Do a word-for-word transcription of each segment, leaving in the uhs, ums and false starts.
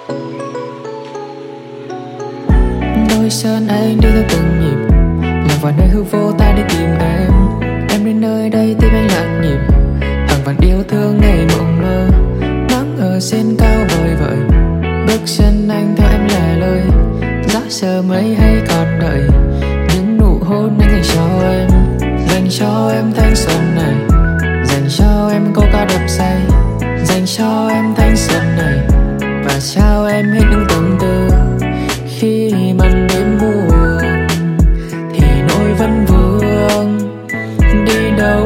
Đôi chân anh đi theo từng nhịp, lạc vào nơi hư vô ta đi tìm em. Em đến nơi đây tim anh lặng nhịp, hàng vạn yêu thương ngày mộng mơ. Nắng ở trên cao vời vợi, bước chân anh theo em lẻ loi. Giá chờ mấy hay còn đợi những nụ hôn anh dành cho em, dành cho em thanh xuân này, dành cho em câu ca đập say, dành cho em thanh xuân này, và trao em hết những tâm tư. Khi màn đêm buồn thì nỗi vấn vương đi đâu?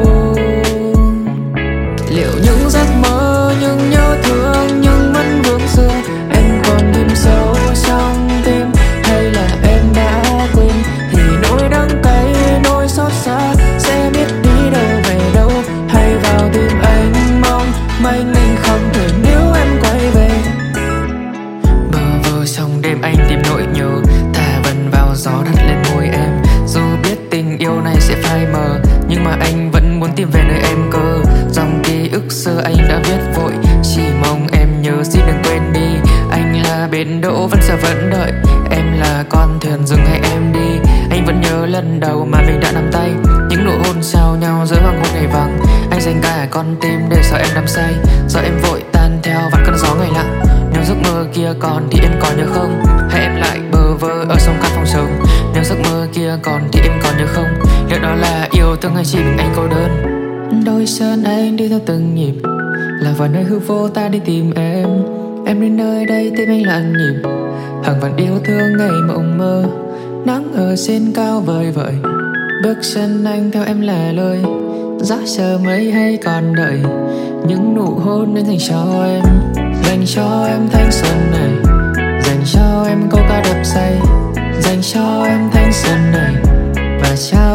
Liệu những giấc mơ, những nhớ thương, những vấn vương xưa em còn ghim sâu trong tim, hay là em đã quên? Thì nỗi đắng cay, nỗi xót xa sẽ biết đi đâu về đâu, hay vào tim anh mong manh anh không thể nếu em quay về. Bơ vơ trong đêm anh tìm nỗi nhớ, thả vần vào gió đặt lên môi em. Dù biết tình yêu này sẽ phai mờ, nhưng mà anh vẫn muốn tìm về nơi em cơ. Dòng ký ức xưa anh đã viết vội, chỉ mong em nhớ xin đừng quên đi. Anh là bến đỗ vẫn sẽ vẫn đợi, em là con thuyền dừng hay em đi. Anh vẫn nhớ lần đầu mà mình đã nắm tay, những nụ hôn trao nhau giữa hoàng hôn ngày vắng. Anh dành cả con tim để sợ em đắm say, sợ em vội tan theo vạn cơn gió ngày lặng. Nếu giấc mơ kia còn thì em còn nhớ không? Hay em lại bơ vơ ở trong căn phòng trống? Nếu giấc mơ kia còn thì em còn nhớ không? Liệu đó là yêu thương hay chỉ mình anh cô đơn? Đôi chân anh đi theo từng nhịp, là vào nơi hư vô ta đi tìm em. Em đến nơi đây tim anh lặng nhịp, hàng vạn yêu thương ngày mộng mơ. Nắng ở trên cao vời vợi, bước chân anh theo em lẻ loi. Giá chờ mấy hay còn đợi những nụ hôn anh dành cho em, dành cho em thanh xuân này, dành cho em câu ca đập say, dành cho em thanh xuân này, và trao